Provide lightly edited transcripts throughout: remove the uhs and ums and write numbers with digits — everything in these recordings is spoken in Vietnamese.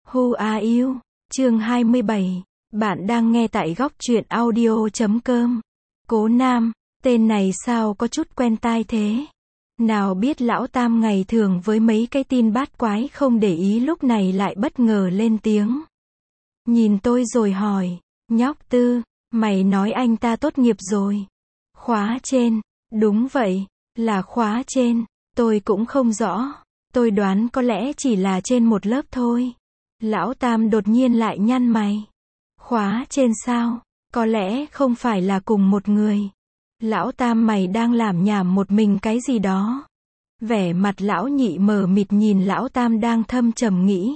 Who are you? Chương 27. Bạn đang nghe tại góc truyện audio.com. Cố Nam, tên này sao có chút quen tai thế? Nào biết lão Tam ngày thường với mấy cái tin bát quái không để ý lúc này lại bất ngờ lên tiếng. Nhìn tôi rồi hỏi, nhóc Tư, mày nói anh ta tốt nghiệp rồi. Khóa trên, đúng vậy, là khóa trên, tôi cũng không rõ, tôi đoán có lẽ chỉ là trên một lớp thôi. Lão Tam đột nhiên lại nhăn mày. Khóa trên sao? Có lẽ không phải là cùng một người. Lão Tam mày đang làm nhảm một mình cái gì đó. Vẻ mặt lão Nhị mờ mịt nhìn lão Tam đang thâm trầm nghĩ.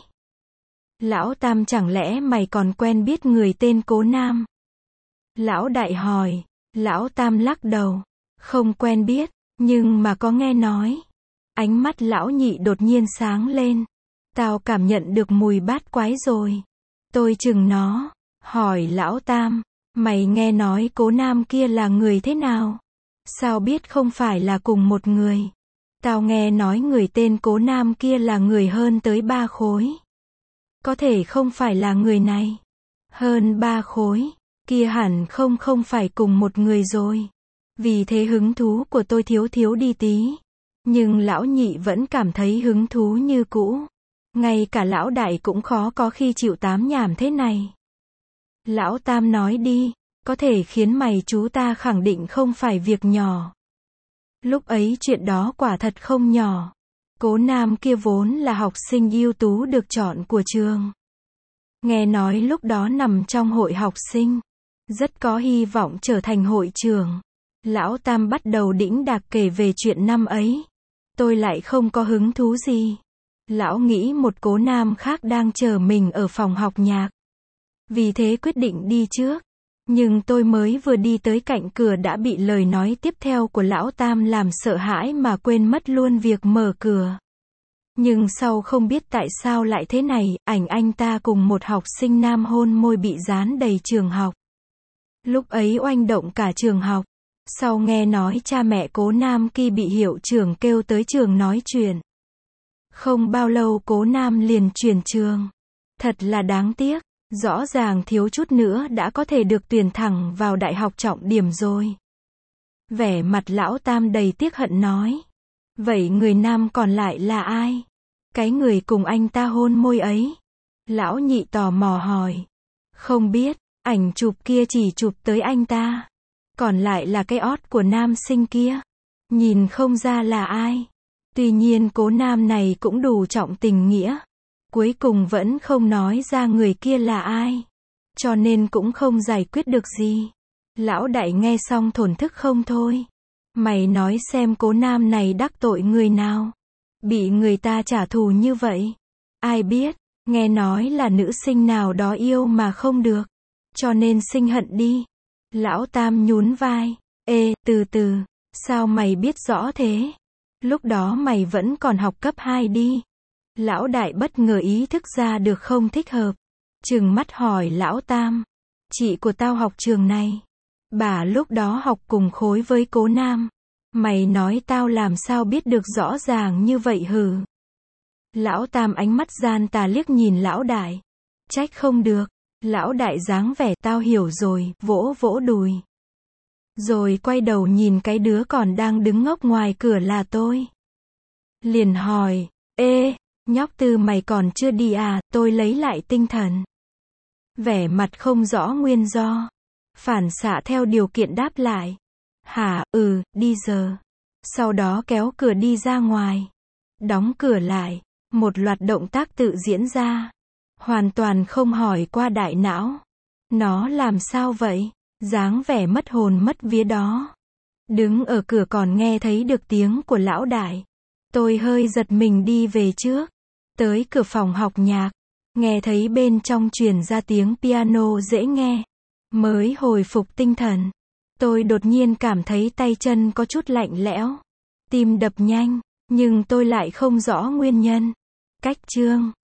Lão Tam chẳng lẽ mày còn quen biết người tên Cố Nam? Lão Đại hỏi. Lão Tam lắc đầu. Không quen biết, nhưng mà có nghe nói. Ánh mắt lão Nhị đột nhiên sáng lên. Tao cảm nhận được mùi bát quái rồi. Tôi chừng nó, hỏi lão Tam, mày nghe nói Cố Nam kia là người thế nào? Sao biết không phải là cùng một người? Tao nghe nói người tên Cố Nam kia là người hơn tới 3 khối. Có thể không phải là người này. Hơn 3 khối, kia hẳn không phải cùng một người rồi. Vì thế hứng thú của tôi thiếu đi tí. Nhưng lão Nhị vẫn cảm thấy hứng thú như cũ. Ngay cả lão Đại cũng khó có khi chịu tám nhảm thế này. Lão Tam nói đi, có thể khiến mày chú ta khẳng định không phải việc nhỏ. Lúc ấy chuyện đó quả thật không nhỏ. Cố Nam kia vốn là học sinh ưu tú được chọn của trường. Nghe nói lúc đó nằm trong hội học sinh, rất có hy vọng trở thành hội trưởng. Lão Tam bắt đầu đĩnh đạc kể về chuyện năm ấy. Tôi lại không có hứng thú gì. Lão nghĩ một Cố Nam khác đang chờ mình ở phòng học nhạc. Vì thế quyết định đi trước. Nhưng tôi mới vừa đi tới cạnh cửa đã bị lời nói tiếp theo của lão Tam làm sợ hãi mà quên mất luôn việc mở cửa. Nhưng sau không biết tại sao lại thế này, ảnh anh ta cùng một học sinh nam hôn môi bị dán đầy trường học. Lúc ấy oanh động cả trường học. Sau nghe nói cha mẹ Cố Nam kia bị hiệu trưởng kêu tới trường nói chuyện. Không bao lâu Cố Nam liền chuyển trường. Thật là đáng tiếc, rõ ràng thiếu chút nữa đã có thể được tuyển thẳng vào đại học trọng điểm rồi. Vẻ mặt lão Tam đầy tiếc hận nói. Vậy người nam còn lại là ai? Cái người cùng anh ta hôn môi ấy. Lão Nhị tò mò hỏi. Không biết, ảnh chụp kia chỉ chụp tới anh ta. Còn lại là cái ót của nam sinh kia. Nhìn không ra là ai. Tuy nhiên Cố Nam này cũng đủ trọng tình nghĩa. Cuối cùng vẫn không nói ra người kia là ai. Cho nên cũng không giải quyết được gì. Lão Đại nghe xong thổn thức không thôi. Mày nói xem Cố Nam này đắc tội người nào. Bị người ta trả thù như vậy. Ai biết, nghe nói là nữ sinh nào đó yêu mà không được. Cho nên sinh hận đi. Lão Tam nhún vai. Ê, từ từ, sao mày biết rõ thế? Lúc đó mày vẫn còn học cấp 2 đi. Lão Đại bất ngờ ý thức ra được không thích hợp. Trừng mắt hỏi lão Tam. Chị của tao học trường này. Bà lúc đó học cùng khối với Cố Nam. Mày nói tao làm sao biết được rõ ràng như vậy hử? Lão Tam ánh mắt gian tà liếc nhìn lão Đại. Trách không được. Lão Đại dáng vẻ tao hiểu rồi, vỗ vỗ đùi. Rồi quay đầu nhìn cái đứa còn đang đứng ngốc ngoài cửa là tôi. Liền hỏi, ê, nhóc Tư mày còn chưa đi à, tôi lấy lại tinh thần. Vẻ mặt không rõ nguyên do. Phản xạ theo điều kiện đáp lại. Hả, đi giờ. Sau đó kéo cửa đi ra ngoài. Đóng cửa lại. Một loạt động tác tự diễn ra. Hoàn toàn không hỏi qua đại não. Nó làm sao vậy? Dáng vẻ mất hồn mất vía đó. Đứng ở cửa còn nghe thấy được tiếng của lão Đại. Tôi hơi giật mình đi về trước. Tới cửa phòng học nhạc. Nghe thấy bên trong truyền ra tiếng piano dễ nghe. Mới hồi phục tinh thần. Tôi đột nhiên cảm thấy tay chân có chút lạnh lẽo. Tim đập nhanh. Nhưng tôi lại không rõ nguyên nhân. Cách chương.